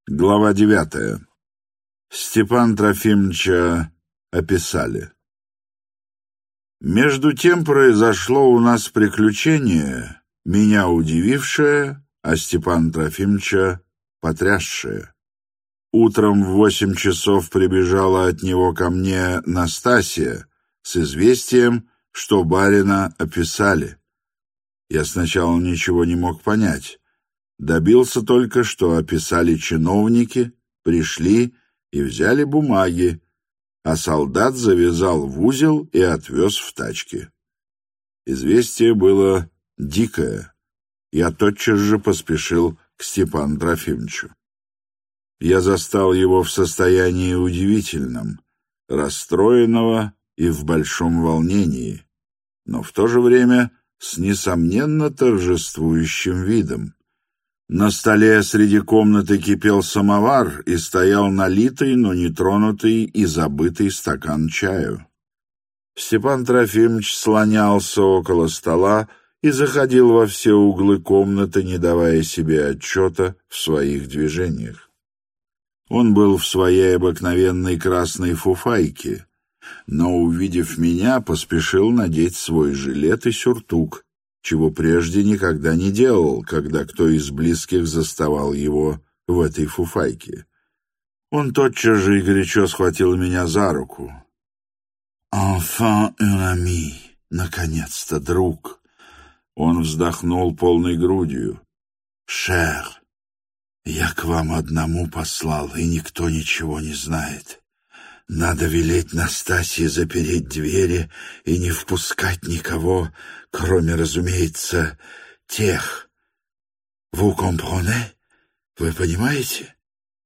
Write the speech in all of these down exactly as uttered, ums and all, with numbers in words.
Глава девятая. Степан Трофимовича описали. Между тем произошло у нас приключение, меня удивившее, а Степана Трофимовича потрясшее. Утром в восемь часов прибежала от него ко мне Настасья с известием, что барина описали. Я сначала ничего не мог понять. Добился только, что описали чиновники, пришли и взяли бумаги, а солдат завязал в узел и отвез в тачке. Известие было дикое. Я тотчас же поспешил к Степану Трофимовичу. Я застал его в состоянии удивительном, расстроенного и в большом волнении, но в то же время с несомненно торжествующим видом. На столе среди комнаты кипел самовар и стоял налитый, но не тронутый и забытый стакан чаю. Степан Трофимович слонялся около стола и заходил во все углы комнаты, не давая себе отчета в своих движениях. Он был в своей обыкновенной красной фуфайке, но, увидев меня, поспешил надеть свой жилет и сюртук, чего прежде никогда не делал, когда кто из близких заставал его в этой фуфайке. Он тотчас же и горячо схватил меня за руку. «Enfin un ami! Наконец-то, друг!» Он вздохнул полной грудью. «Cher, я к вам одному послал, и никто ничего не знает. Надо велеть Настасье запереть двери и не впускать никого, кроме, разумеется, тех. Vous comprenez? Вы понимаете?»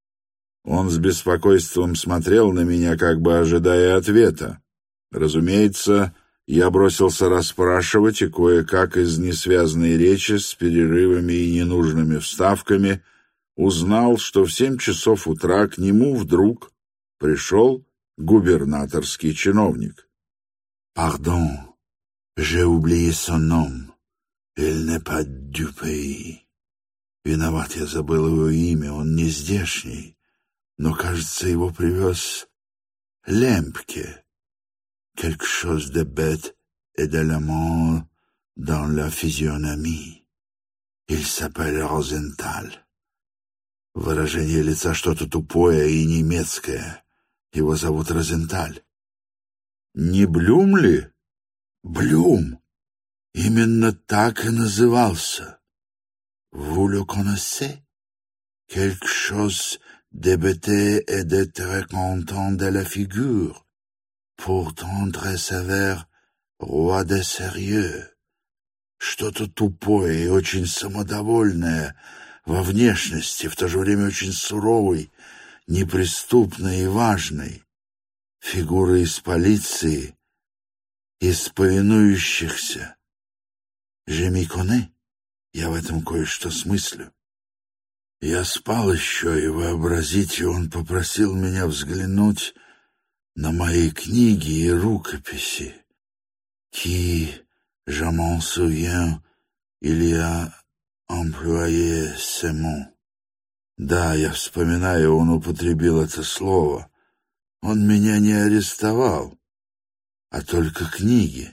Он с беспокойством смотрел на меня, как бы ожидая ответа. Разумеется, я бросился расспрашивать, и кое-как из несвязной речи с перерывами и ненужными вставками узнал, что в семь часов утра к нему вдруг пришел губернаторский чиновник. «Pardon, j'ai oublié son nom. Il n'est pas du pays. Виноват, я забыл его имя, он не здешний, но, кажется, его привез Лемпке. Quelque chose de bête et d'élément dans la physionomie. Il s'appelle Розенталь. Выражение лица что-то тупое и немецкое. Его зовут Розенталь». «Не Блюм ли?» «Блюм. Именно так и назывался. Vous le connaissez? Quelque chose de bête et de très content de la figure. Pourtant très sévère, roi de sérieux. Что-то тупое и очень самодовольное во внешности, в то же время очень суровый, неприступный и важный. Фигура из полиции, из повинующихся. Je m'y connais. Я в этом кое-что смыслю. Я спал еще, и вообразите, он попросил меня взглянуть на мои книги и рукописи. Qui, je m'en souviens, il y a employé ce mot. Да, я вспоминаю, он употребил это слово. Он меня не арестовал, а только книги.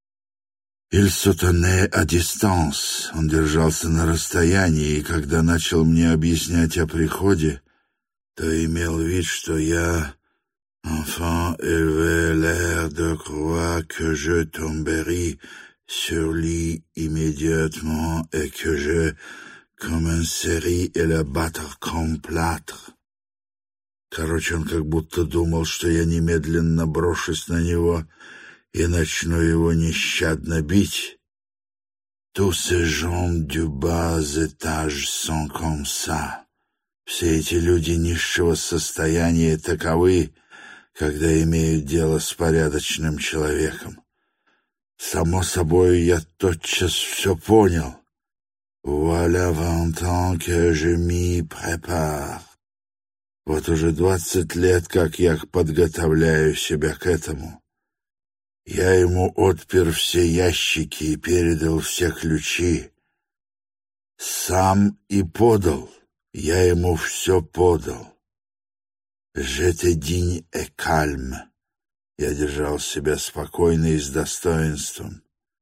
Il se tenait à distance. Он держался на расстоянии, и когда начал мне объяснять о приходе, то имел вид, что я, enfin, avait l'air de croire que je tomberai sur lui immédiatement et que je commencerai à le battre comme plâtre. Короче, он как будто думал, что я немедленно брошусь на него и начну его нещадно бить. Tous ces gens du bas étage sont comme ça. Все эти люди низшего состояния таковы, когда имеют дело с порядочным человеком. Само собой, я тотчас все понял. Voilà vingt ans que je m'y prépare. Вот уже двадцать лет, как я подготовляю себя к этому. Я ему отпер все ящики и передал все ключи. Сам и подал, Я ему все подал. «J'étais digne et calme». Я держал себя спокойно и с достоинством.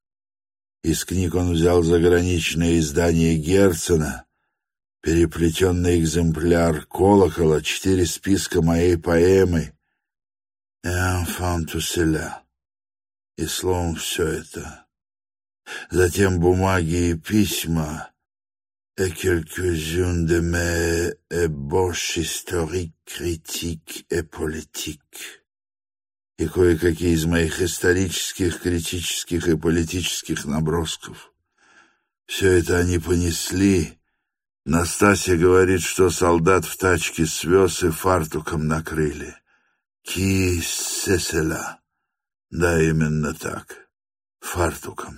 Из книг он взял заграничное издание Герцена, переплетенный экземпляр «Колокола», четыре списка моей поэмы «Et enfin tout cela». И словом все это. Затем бумаги и письма «Et quelques-unes de mes ébauches historiques, critiques et politiques». И кое-какие из моих исторических, критических и политических набросков. Все это они понесли. Настасья говорит, что солдат в тачке свез и фартуком накрыли. «Ки сесела». Да, именно так. Фартуком.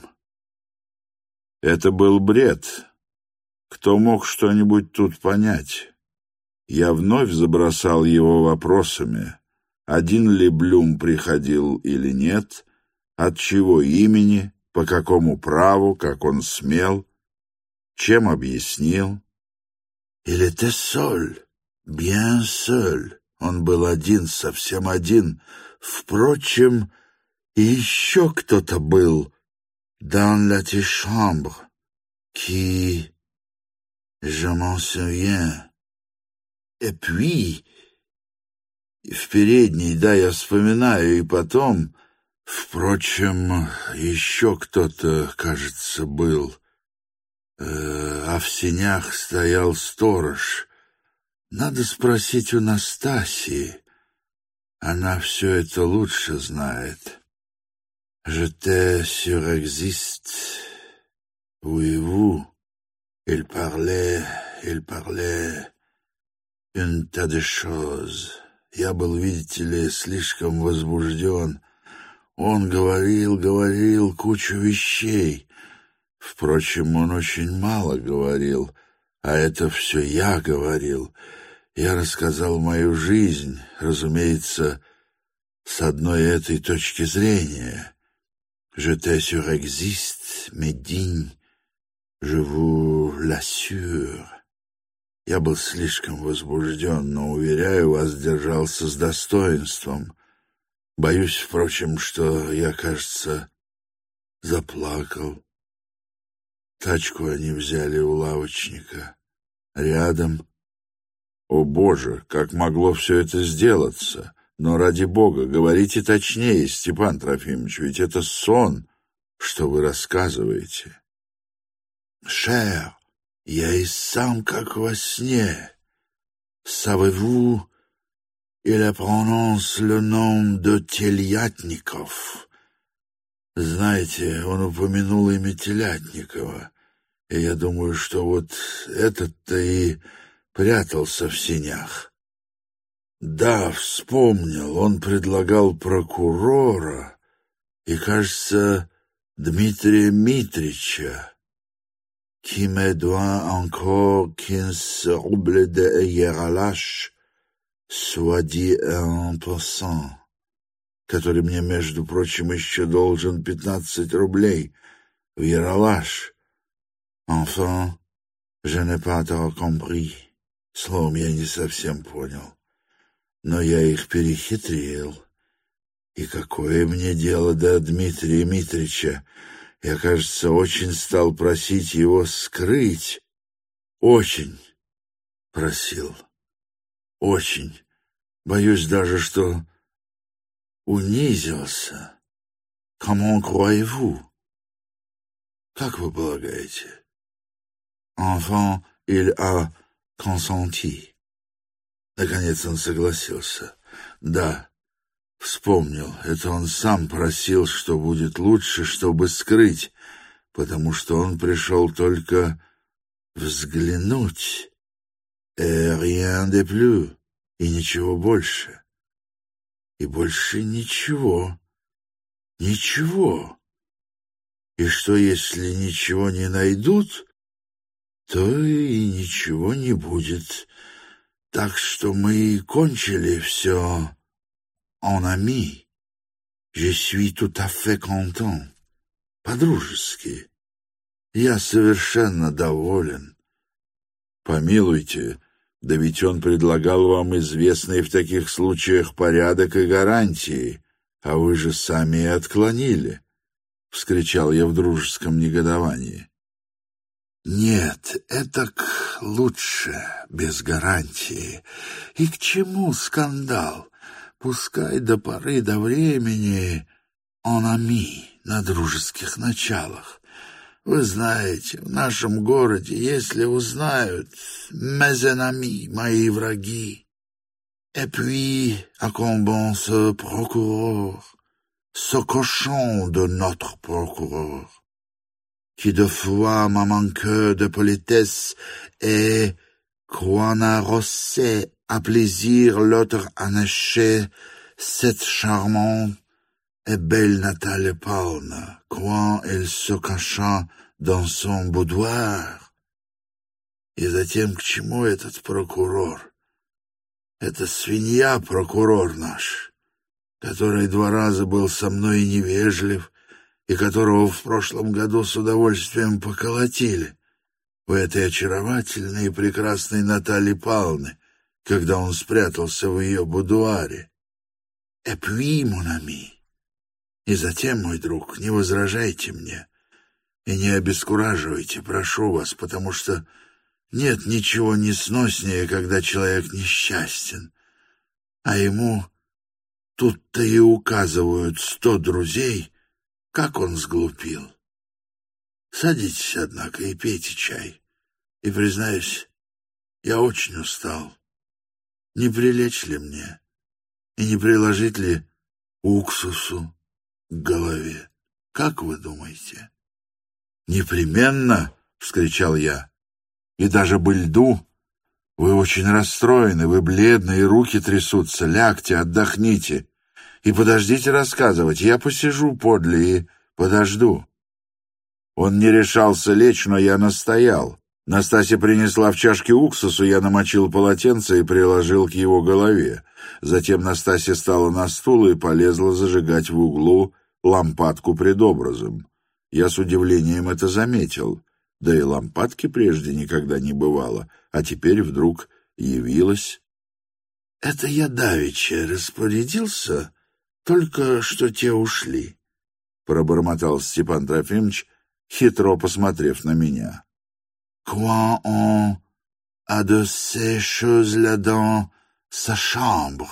Это был бред. Кто мог что-нибудь тут понять? Я вновь забросал его вопросами. Один ли Блюм приходил или нет, от чего имени, по какому праву, как он смел, чем объяснил. Il était seul, bien seul. Он был один, совсем один. Впрочем, и еще кто-то был dans l'antichambre, qui, je m'en souviens. Et puis, в передней, да, я вспоминаю, и потом, впрочем, еще кто-то, кажется, был. А в сенях стоял сторож. Надо спросить у Настасьи. Она все это лучше знает. «J'étais surexiste. Voyez-vous, il parlait, il parlait un tas de choses». Я был, видите ли, слишком возбужден. Он говорил, говорил кучу вещей. Впрочем, он очень мало говорил, а это все я говорил. Я рассказал мою жизнь, разумеется, с одной этой точки зрения. «J'étais surexiste, mais digne, je vous l'assure». Я был слишком возбужден, но, уверяю вас, держался с достоинством. Боюсь, впрочем, что я, кажется, заплакал. Тачку они взяли у лавочника. Рядом. О, Боже, как могло все это сделаться? Но, ради Бога, говорите точнее, Степан Трофимович, ведь это сон, что вы рассказываете. Cher, я и сам как во сне. Savez-vous, il prononce le nom de Телятников. Знаете, он упомянул имя Телятникова, и я думаю, что вот этот-то и прятался в сенях. Да, вспомнил, он предлагал прокурора и, кажется, Дмитрия Митрича, qui me doit encore quinze roubles de Ералаш, soit dit en passant, который мне, между прочим, еще должен пятнадцать рублей в Ералаш. Enfin, je n'ai pas trop compris. Словом, я не совсем понял. Но я их перехитрил. И какое мне дело до Дмитрия Митрича? Я, кажется, очень стал просить его скрыть. Очень просил. Очень. Боюсь даже, что унизился. Comment croyez-vous? Как вы полагаете? Enfin, il a consenti. Наконец он согласился. Да, вспомнил. Это он сам просил, что будет лучше, чтобы скрыть, потому что он пришел только взглянуть. Et rien de plus. И ничего больше. И больше ничего. Ничего. И что, если ничего не найдут, то и ничего не будет. Так что мы и кончили все en ami. Je suis tout à fait content. По-дружески. Я совершенно доволен. Помилуйте, Да ведь он предлагал вам известные в таких случаях порядок и гарантии, а вы же сами и отклонили, — вскричал я в дружеском негодовании. Нет, этак лучше, без гарантии. И к чему скандал? Пускай до поры до времени он ами на дружеских началах. Вы знаете, в нашем городе, если узнают mes ennemis, мои враги, et puis accombons ce procureur, ce cochon de notre procureur, qui de fois m'a manqué de politesse et qu'on a rossé à plaisir l'autre annéché cette charmante et belle Наталья Павловна, quand elle se cacha dans son boudoir. И затем, к чему этот прокурор? Это свинья прокурор наш, который два раза был со мной невежлив и которого в прошлом году с удовольствием поколотили у этой очаровательной и прекрасной Натальи Павловны, когда он спрятался в ее будуаре. Et puis, mon ami, и затем, мой друг, не возражайте мне и не обескураживайте, прошу вас, потому что нет ничего несноснее, когда человек несчастен, а ему тут-то и указывают сто друзей, как он сглупил. Садитесь, однако, и пейте чай, и, признаюсь, я очень устал. Не прилечь ли мне и не приложить ли уксусу к голове? Как вы думаете? «Непременно!» — вскричал я. «И даже бы льду! Вы очень расстроены, вы бледны, и руки трясутся. Лягте, отдохните и подождите рассказывать. Я посижу подле и подожду». Он не решался лечь, но я настоял. Настасья принесла в чашке уксусу, я намочил полотенце и приложил к его голове. Затем Настасья стала на стул и полезла зажигать в углу лампадку пред образом. Я с удивлением это заметил. Да и лампадки прежде никогда не бывало, а теперь вдруг явилась. — Это я давеча распорядился, только что те ушли, — пробормотал Степан Трофимович, хитро посмотрев на меня. «Quand on a de ces choses-là dans sa chambre,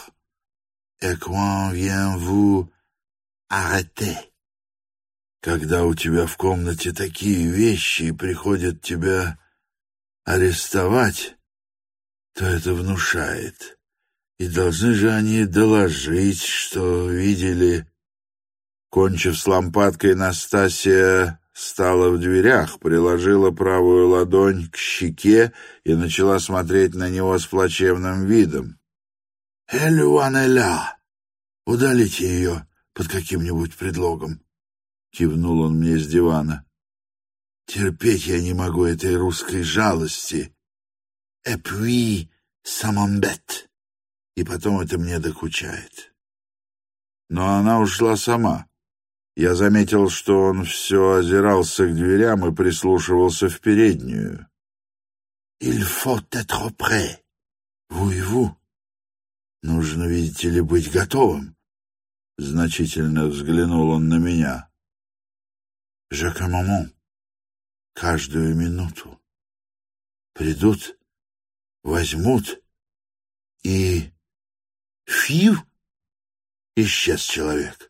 et quand vient vous arrêter». Когда у тебя в комнате такие вещи и приходят тебя арестовать, то это внушает. И должны же они доложить, что видели. Кончив с лампадкой, Настасья стала в дверях, приложила правую ладонь к щеке и начала смотреть на него с плачевным видом. «Элюанеля! Удалите ее под каким-нибудь предлогом!» — кивнул он мне с дивана. «Терпеть я не могу этой русской жалости. Et puis, ça m'embête. И потом это мне докучает». Но она ушла сама. Я заметил, что он все озирался к дверям и прислушивался в переднюю. «Il faut être prêt. Voyez-vous. Нужно, видите ли, быть готовым». Значительно взглянул он на меня. «Chaque moment. Каждую минуту. Придут, возьмут и... фью! Исчез человек».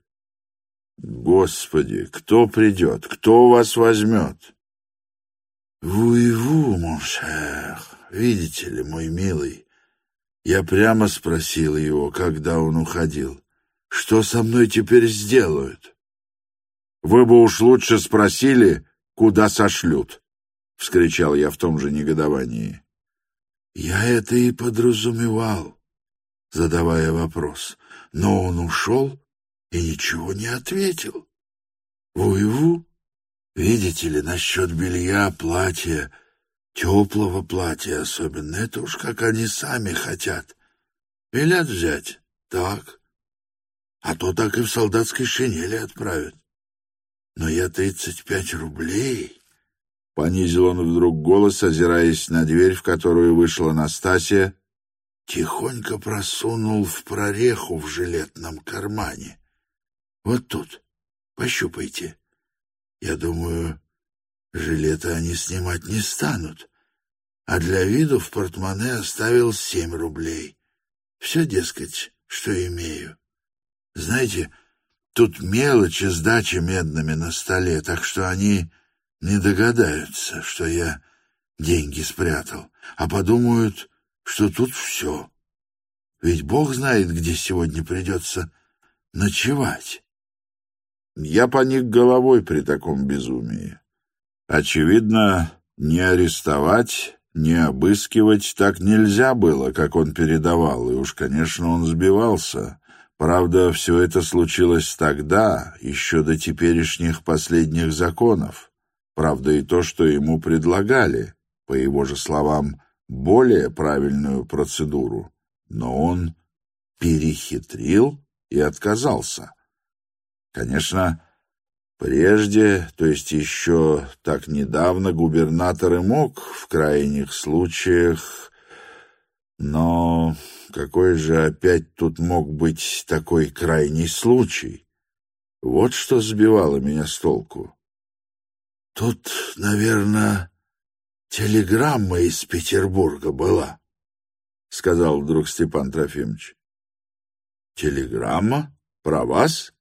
«Господи, кто придет? Кто вас возьмет?» «Voyez-vous, mon cher, видите ли, мой милый, я прямо спросил его, когда он уходил, что со мной теперь сделают?» «Вы бы уж лучше спросили, куда сошлют», — вскричал я в том же негодовании. «Я это и подразумевал, задавая вопрос, но он ушел и ничего не ответил. Voyez-vous, видите ли, насчет белья, платья, теплого платья особенно, это уж как они сами хотят. Велят взять, так, а то так и в солдатской шинели отправят. Но я тридцать пять рублей — понизил он вдруг голос, озираясь на дверь, в которую вышла Настасья, тихонько просунул в прореху в жилетном кармане. Вот тут, пощупайте. Я думаю, жилета они снимать не станут, а для виду в портмоне оставил семь рублей. Все, дескать, что имею. Знаете, тут мелочи, сдачи медными на столе, так что они не догадаются, что я деньги спрятал, а подумают, что тут все. Ведь Бог знает, где сегодня придется ночевать. Я поник головой при таком безумии. Очевидно, не арестовать, не обыскивать так нельзя было, как он передавал, и уж, конечно, он сбивался. Правда, все это случилось тогда, еще до теперешних последних законов. Правда, и то, что ему предлагали, по его же словам, более правильную процедуру, но он перехитрил и отказался. Конечно, прежде, то есть еще так недавно, губернатор и мог в крайних случаях, но какой же опять тут мог быть такой крайний случай? Вот что сбивало меня с толку. Тут, наверное, телеграмма из Петербурга была, — сказал вдруг Степан Трофимович. Телеграмма? Про вас?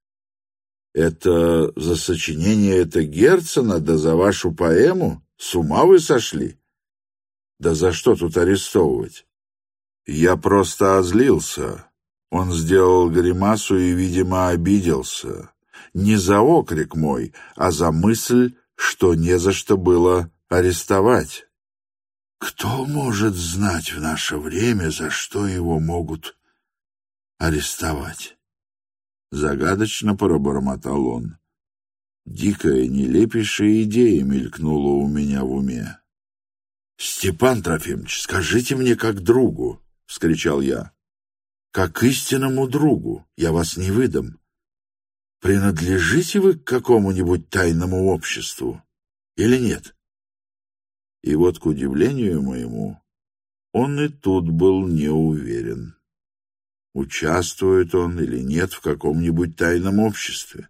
Это за сочинение это Герцена, да за вашу поэму? С ума вы сошли? Да за что тут арестовывать? Я просто озлился. Он сделал гримасу и, видимо, обиделся. Не за окрик мой, а за мысль, что не за что было арестовать. Кто может знать в наше время, за что его могут арестовать? Загадочно пробормотал он. Дикая, нелепейшая идея мелькнула у меня в уме. «Степан Трофимович, скажите мне как другу!» — вскричал я. «Как истинному другу, я вас не выдам. Принадлежите вы к какому-нибудь тайному обществу или нет?» И вот, к удивлению моему, он и тут был не уверен, участвует он или нет в каком-нибудь тайном обществе.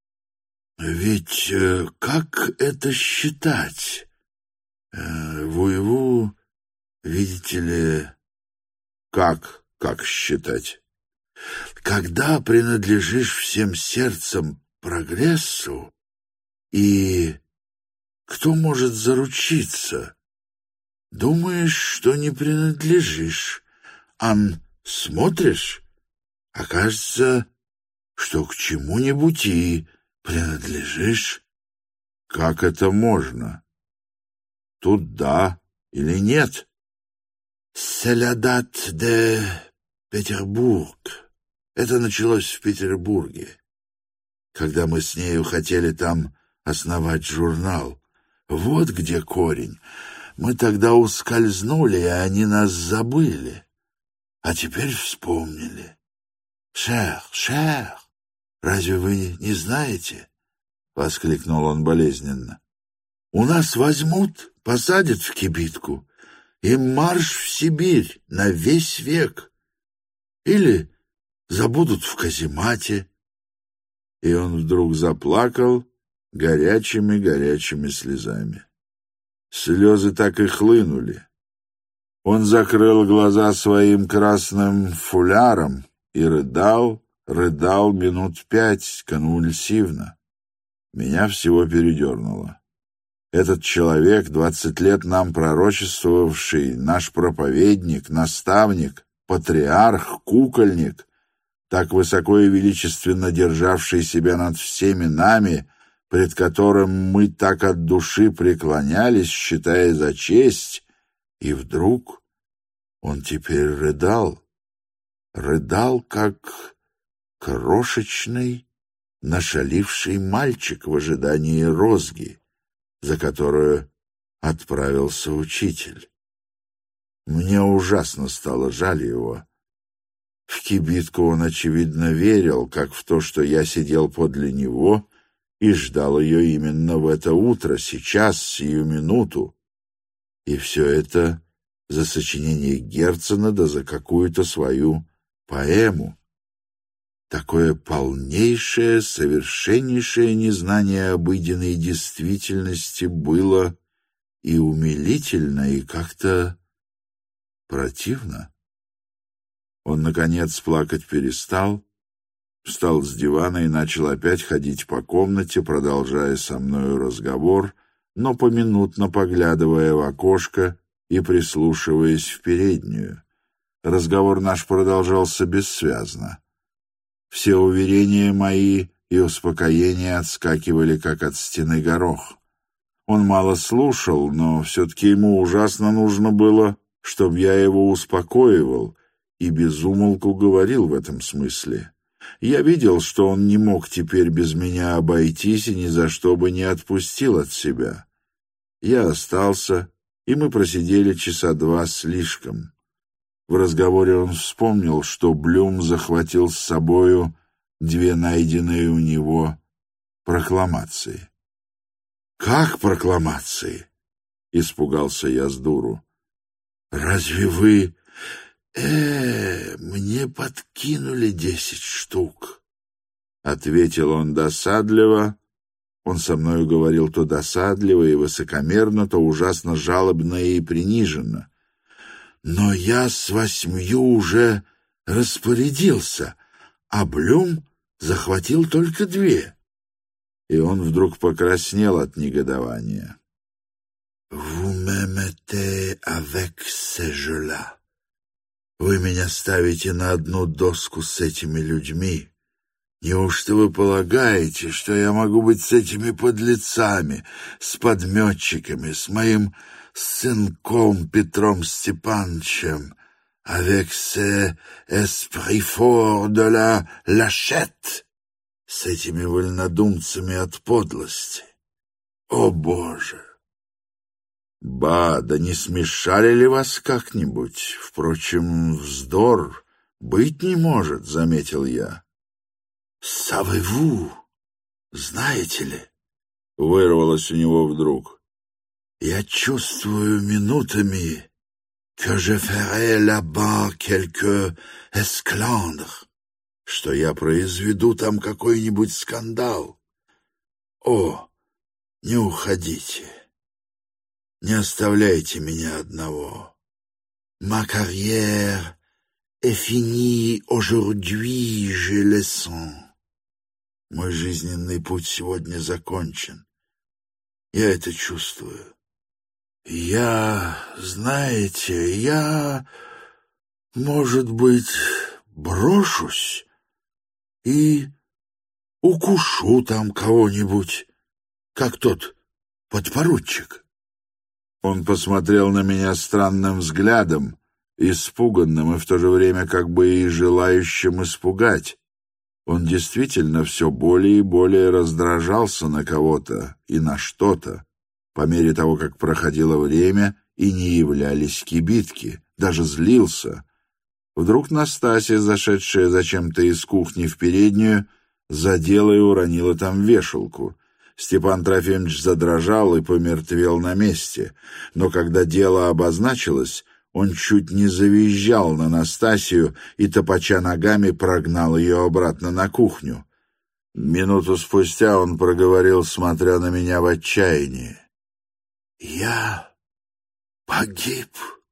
«Ведь э, как это считать? Э, Вуеву, видите ли...» «Как? Как считать?» «Когда принадлежишь всем сердцем прогрессу, и кто может заручиться? Думаешь, что не принадлежишь, ан смотришь, окажется, что к чему-нибудь и принадлежишь». «Как это можно? Тут да или нет?» «C'est la date de Петербург». Это началось в Петербурге, когда мы с нею хотели там основать журнал. Вот где корень. Мы тогда ускользнули, и они нас забыли. А теперь вспомнили. «Шер, шер, разве вы не знаете?» — воскликнул он болезненно. «У нас возьмут, посадят в кибитку и марш в Сибирь на весь век. Или забудут в каземате». И он вдруг заплакал горячими-горячими слезами. Слезы так и хлынули. Он закрыл глаза своим красным фуляром и рыдал, рыдал минут пять конвульсивно. Меня всего передернуло. Этот человек, двадцать лет нам пророчествовавший, наш проповедник, наставник, патриарх, кукольник, так высоко и величественно державший себя над всеми нами, пред которым мы так от души преклонялись, считая за честь, и вдруг он теперь рыдал, рыдал, как крошечный, нашаливший мальчик в ожидании розги, за которую отправился учитель. Мне ужасно стало жаль его. В кибитку он, очевидно, верил, как в то, что я сидел подле него и ждал ее именно в это утро, сейчас, сию минуту. И все это за сочинение Герцена да за какую-то свою поэму. Такое полнейшее, совершеннейшее незнание обыденной действительности было и умилительно, и как-то противно. Он, наконец, плакать перестал, встал с дивана и начал опять ходить по комнате, продолжая со мною разговор, но поминутно поглядывая в окошко и прислушиваясь в переднюю. Разговор наш продолжался бессвязно. Все уверения мои и успокоения отскакивали, как от стены горох. Он мало слушал, но все-таки ему ужасно нужно было, чтобы я его успокоивал, и без умолку говорил в этом смысле. Я видел, что он не мог теперь без меня обойтись и ни за что бы не отпустил от себя. Я остался, и мы просидели часа два слишком. В разговоре он вспомнил, что Блюм захватил с собою две найденные у него прокламации. «Как прокламации?» — испугался я с дуру. «Разве вы...» «Э, мне подкинули десять штук», — ответил он досадливо. Он со мною говорил то досадливо и высокомерно, то ужасно жалобно и приниженно. «Но я с восьмью уже распорядился, а Блюм захватил только две». И он вдруг покраснел от негодования. «Vous me mettez avec ces jeux-là. Вы меня ставите на одну доску с этими людьми. Неужто вы полагаете, что я могу быть с этими подлецами, с подметчиками, с моим сынком Петром Степановичем, avec ces esprits forts de la lâchette, с этими вольнодумцами от подлости? О, Боже! Ба, да не смешали ли вас как-нибудь? Впрочем, вздор быть не может, — заметил я. «Savez-vous, знаете ли?» — вырвалось у него вдруг. «Я чувствую минутами que je ferai là-bas quelque esclandre, что я произведу там какой-нибудь скандал. О, не уходите, не оставляйте меня одного. Ma carrière est finie aujourd'hui, je le sens. Мой жизненный путь сегодня закончен. Я это чувствую. Я, знаете, я, может быть, брошусь и укушу там кого-нибудь, как тот подпоручик». Он посмотрел на меня странным взглядом, испуганным и в то же время как бы и желающим испугать. Он действительно все более и более раздражался на кого-то и на что-то, по мере того, как проходило время и не являлись кибитки, даже злился. Вдруг Настасья, зашедшая зачем-то из кухни в переднюю, задела и уронила там вешалку. Степан Трофимович задрожал и помертвел на месте, но когда дело обозначилось, он чуть не завизжал на Настасью и, топача ногами, прогнал ее обратно на кухню. Минуту спустя он проговорил, смотря на меня в отчаянии: «Я погиб,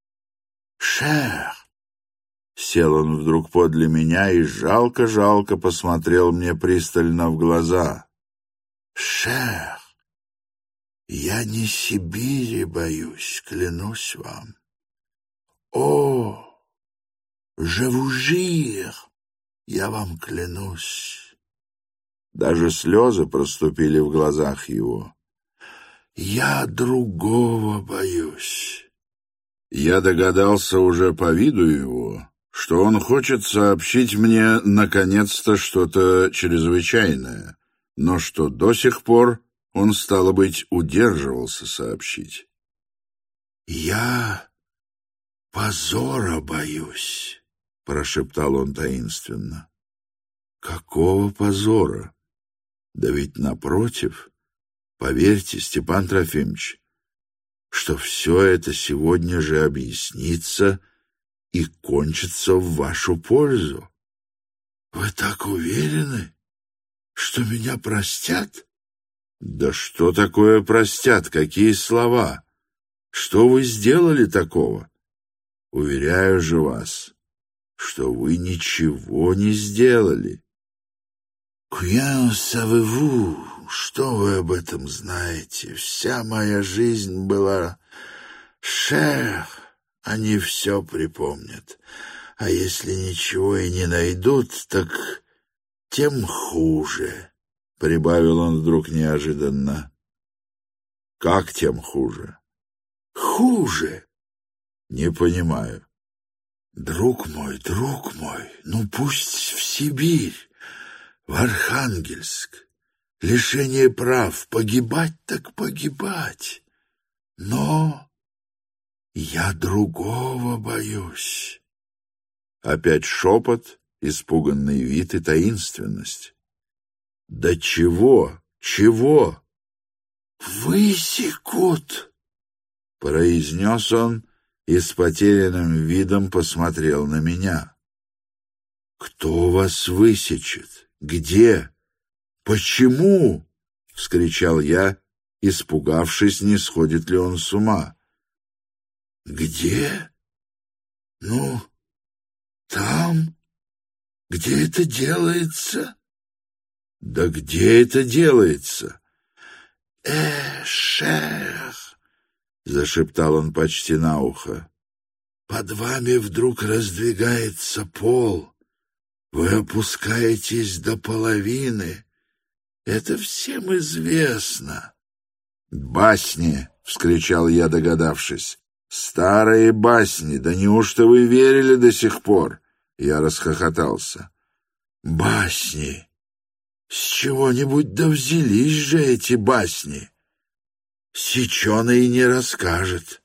шер». Сел он вдруг подле меня и жалко-жалко посмотрел мне пристально в глаза. «Шер, я не Сибири боюсь, клянусь вам. О, je vous jure, я вам клянусь». Даже слезы проступили в глазах его. «Я другого боюсь». Я догадался уже по виду его, что он хочет сообщить мне наконец-то что-то чрезвычайное, но что до сих пор он, стало быть, удерживался сообщить. «Я позора боюсь», — прошептал он таинственно. «Какого позора?» Да ведь напротив, поверьте, Степан Трофимович, что все это сегодня же объяснится и кончится в вашу пользу. Вы так уверены, что меня простят? Да что такое простят? Какие слова? Что вы сделали такого? Уверяю же вас, что вы ничего не сделали. Куян, savez-vous, что вы об этом знаете? Вся моя жизнь была шер, они все припомнят. А если ничего и не найдут, так тем хуже, — прибавил он вдруг неожиданно. — Как тем хуже? — Хуже. — Не понимаю. — Друг мой, друг мой, ну пусть в Сибирь, в Архангельск, лишение прав, погибать так погибать. Но я другого боюсь. Опять шепот, испуганный вид и таинственность. Да чего, чего? Высекут, произнес он и с потерянным видом посмотрел на меня. Кто вас высечет? Где? Почему? Вскричал я, испугавшись, не сходит ли он с ума. Где? Ну, там, где это делается? Да где это делается? Э, шер, зашептал он почти на ухо. Под вами вдруг раздвигается пол. Вы опускаетесь до половины. Это всем известно. Басни, вскричал я, догадавшись. Старые басни, да неужто вы верили до сих пор? Я расхохотался. Басни! С чего-нибудь да взялись же эти басни. Сеченый не расскажет.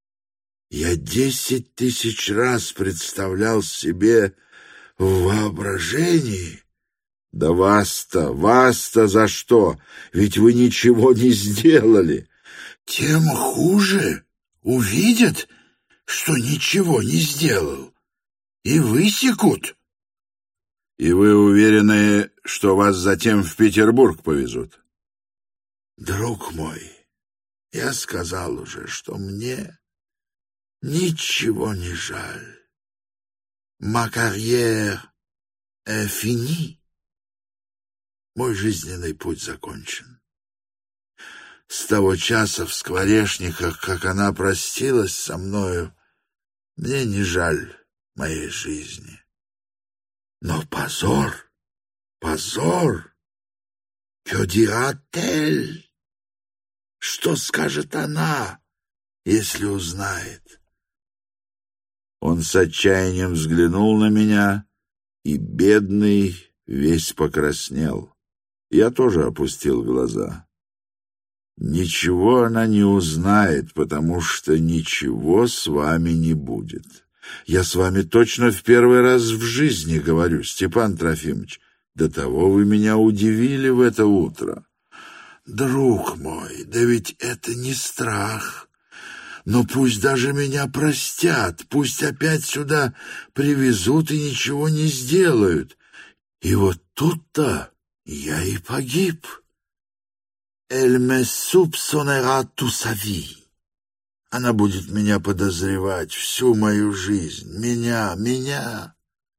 Я десять тысяч раз представлял себе в воображении. Да вас-то, вас-то за что? Ведь вы ничего не сделали. Тем хуже. Увидят, что ничего не сделал, и высекут. И вы уверены, что вас затем в Петербург повезут? Друг мой, я сказал уже, что мне ничего не жаль. Ma carrière est finie. Мой жизненный путь закончен. С того часа в Скворечниках, как она простилась со мною, мне не жаль моей жизни. Но позор, позор! Que dira-t-elle? Что скажет она, если узнает? Он с отчаянием взглянул на меня, и, бедный, весь покраснел. Я тоже опустил глаза. Ничего она не узнает, потому что ничего с вами не будет. Я с вами точно в первый раз в жизни говорю, Степан Трофимович. До того вы меня удивили в это утро. Друг мой, да ведь это не страх. Но пусть даже меня простят, пусть опять сюда привезут и ничего не сделают. И вот тут-то я и погиб. Elle me soupçonnera toute sa vie. Она будет меня подозревать всю мою жизнь. Меня, меня,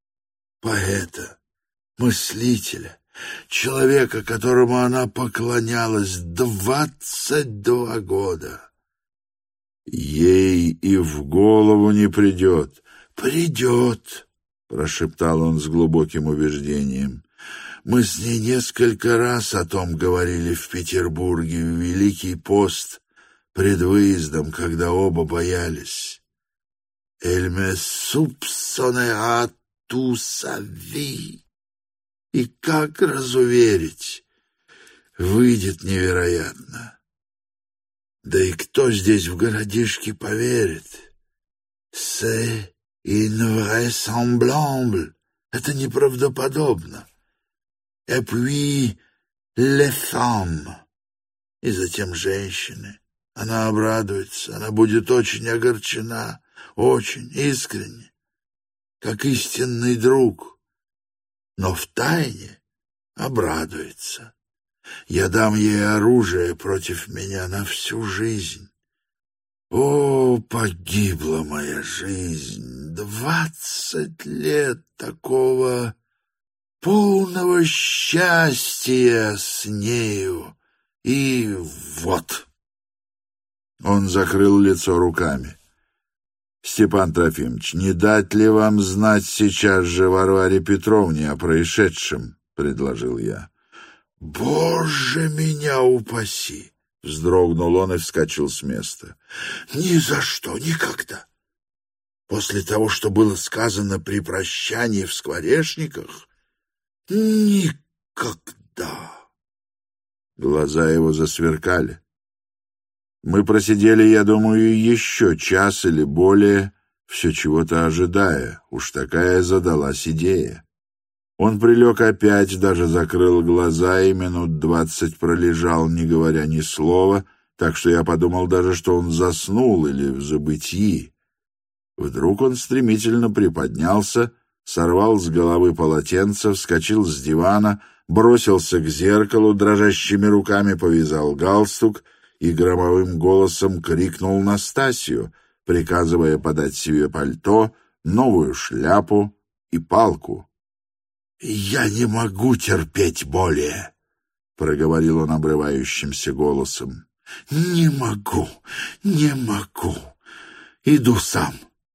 поэта, мыслителя, человека, которому она поклонялась двадцать два года. Ей и в голову не придет. Придет, прошептал он с глубоким убеждением. Мы с ней несколько раз о том говорили в Петербурге в Великий пост пред выездом, когда оба боялись. Elle me soupçonnera toute sa vie. И как разуверить? Выйдет невероятно. Да и кто здесь в городишке поверит? C'est invraisemblable. Это неправдоподобно. Et puis, «les femmes». И затем женщины. Она обрадуется, она будет очень огорчена, очень искренне, как истинный друг, но втайне обрадуется. Я дам ей оружие против меня на всю жизнь. О, погибла моя жизнь! Двадцать лет такого полного счастья с нею. И вот. Он закрыл лицо руками. «Степан Трофимович, не дать ли вам знать сейчас же Варваре Петровне о происшедшем?» — предложил я. «Боже, меня упаси!» — вздрогнул он и вскочил с места. «Ни за что, никогда! После того, что было сказано при прощании в Скворечниках, никогда!» Глаза его засверкали. Мы просидели, я думаю, еще час или более, все чего-то ожидая. Уж такая задалась идея. Он прилег опять, даже закрыл глаза и минут двадцать пролежал, не говоря ни слова, так что я подумал даже, что он заснул или в забытии. Вдруг он стремительно приподнялся, сорвал с головы полотенце, вскочил с дивана, бросился к зеркалу, дрожащими руками повязал галстук и громовым голосом крикнул Настасью, приказывая подать себе пальто, новую шляпу и палку. «Я не могу терпеть более», — проговорил он обрывающимся голосом. «Не могу, не могу. Иду сам».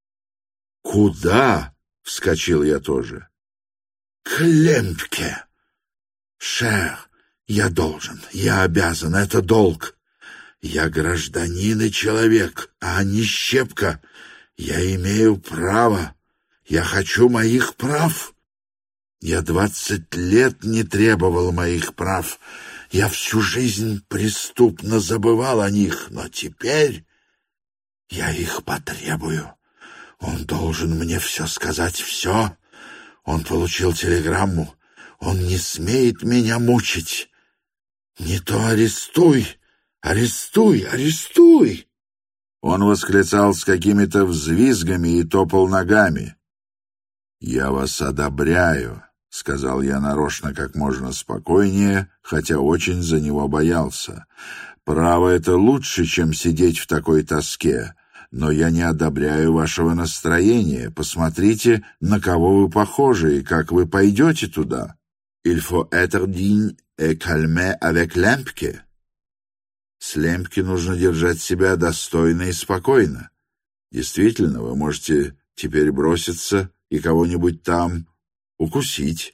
«Куда?» — вскочил я тоже. «К Лемпке. Шер, я должен, я обязан, это долг. Я гражданин и человек, а не щепка. Я имею право, я хочу моих прав. Я двадцать лет не требовал моих прав. Я всю жизнь преступно забывал о них, но теперь я их потребую. Он должен мне все сказать, все. Он получил телеграмму. Он не смеет меня мучить. Не то арестуй, арестуй, арестуй!» Он восклицал с какими-то взвизгами и топал ногами. «Я вас одобряю», — сказал я нарочно как можно спокойнее, хотя очень за него боялся. «Право, это лучше, чем сидеть в такой тоске, но я не одобряю вашего настроения. Посмотрите, на кого вы похожи и как вы пойдете туда. Il faut être digne et calme avec Лемпке. С Лемпке нужно держать себя достойно и спокойно. Действительно, вы можете теперь броситься и кого-нибудь там укусить.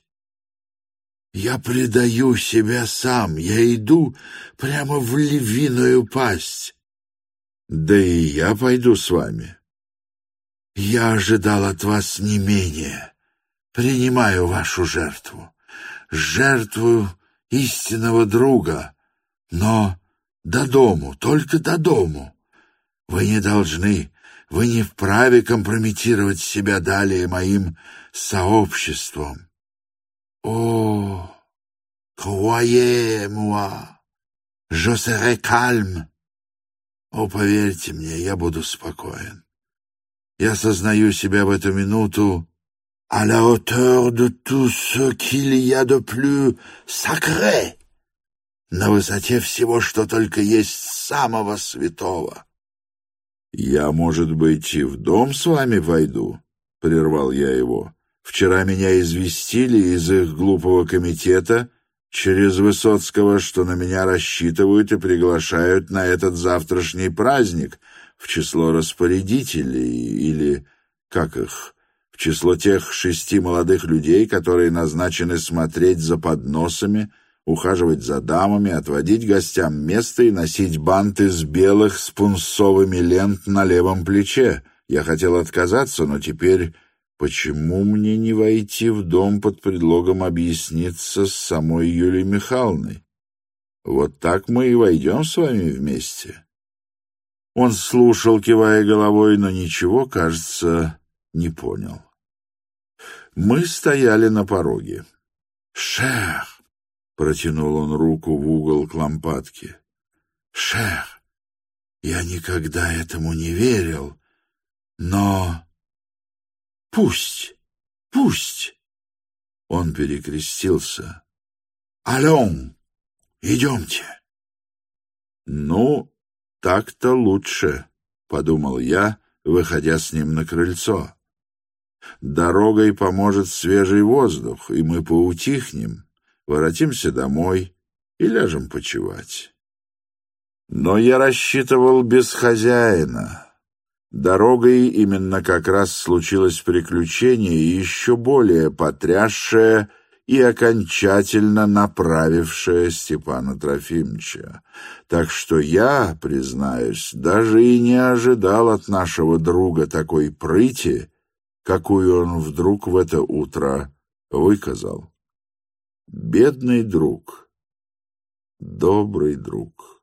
Я предаю себя сам, я иду прямо в львиную пасть. Да и я пойду с вами. Я ожидал от вас не менее. Принимаю вашу жертву. Жертву истинного друга, но до дому, только до дому. Вы не должны, вы не вправе компрометировать себя далее моим сообществом. О, croyez-moi, je serai calme. О, поверьте мне, я буду спокоен. Я сознаю себя в эту минуту à la hauteur de tout ce qu'il y a de plus sacré, на высоте всего, что только есть самого святого. «Я, может быть, и в дом с вами войду?» — прервал я его. «Вчера меня известили из их глупого комитета через Высоцкого, что на меня рассчитывают и приглашают на этот завтрашний праздник в число распорядителей или, как их, в число тех шести молодых людей, которые назначены смотреть за подносами, ухаживать за дамами, отводить гостям место и носить бант из белых с пунцовыми лент на левом плече. Я хотел отказаться, но теперь почему мне не войти в дом под предлогом объясниться с самой Юлией Михайловной? Вот так мы и войдем с вами вместе». Он слушал, кивая головой, но ничего, кажется, не понял. Мы стояли на пороге. «Шер, Протянул он руку в угол к лампадке. «Шер, я никогда этому не верил, но... Пусть, пусть!» Он перекрестился. «Аллон, идемте!» «Ну, так-то лучше», — подумал я, выходя с ним на крыльцо. «Дорогой поможет свежий воздух, и мы поутихнем, воротимся домой и ляжем почевать». Но я рассчитывал без хозяина. Дорогой именно как раз случилось приключение, еще более потрясшее и окончательно направившее Степана Трофимовича. Так что я, признаюсь, даже и не ожидал от нашего друга такой прыти, какую он вдруг в это утро выказал. Бедный друг, добрый друг.